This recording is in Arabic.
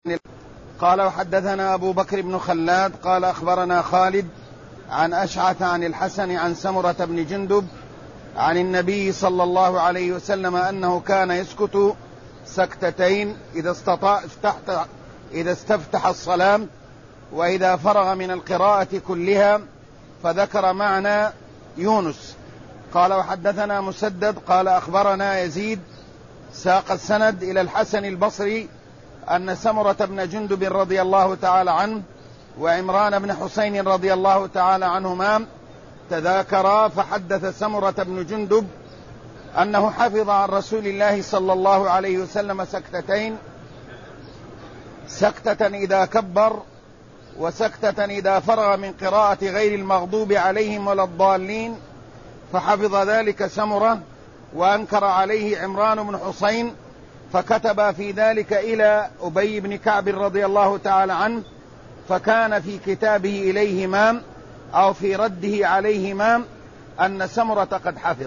قال وحدثنا أبو بكر بن خلاد قال أخبرنا خالد عن أشعث عن الحسن عن سمرة بن جندب عن النبي صلى الله عليه وسلم أنه كان يسكت سكتتين إذا استفتح الصلاة وإذا فرغ من القراءة كلها، فذكر معنى يونس. قال وحدثنا مسدد قال أخبرنا يزيد ساق السند إلى الحسن البصري أن سمرة بن جندب رضي الله تعالى عنه وعمران بن حسين رضي الله تعالى عنهما تذاكرا، فحدث سمرة بن جندب أنه حفظ عن رسول الله صلى الله عليه وسلم سكتتين، سكتة إذا كبر وسكتة إذا فرغ من قراءة غير المغضوب عليهم ولا الضالين، فحفظ ذلك سمرة وأنكر عليه عمران بن حسين، فكتب في ذلك إلى أبي بن كعب رضي الله تعالى عنه، فكان في كتابه إليهما أو في رده عليهما أن سمرة قد حفظ.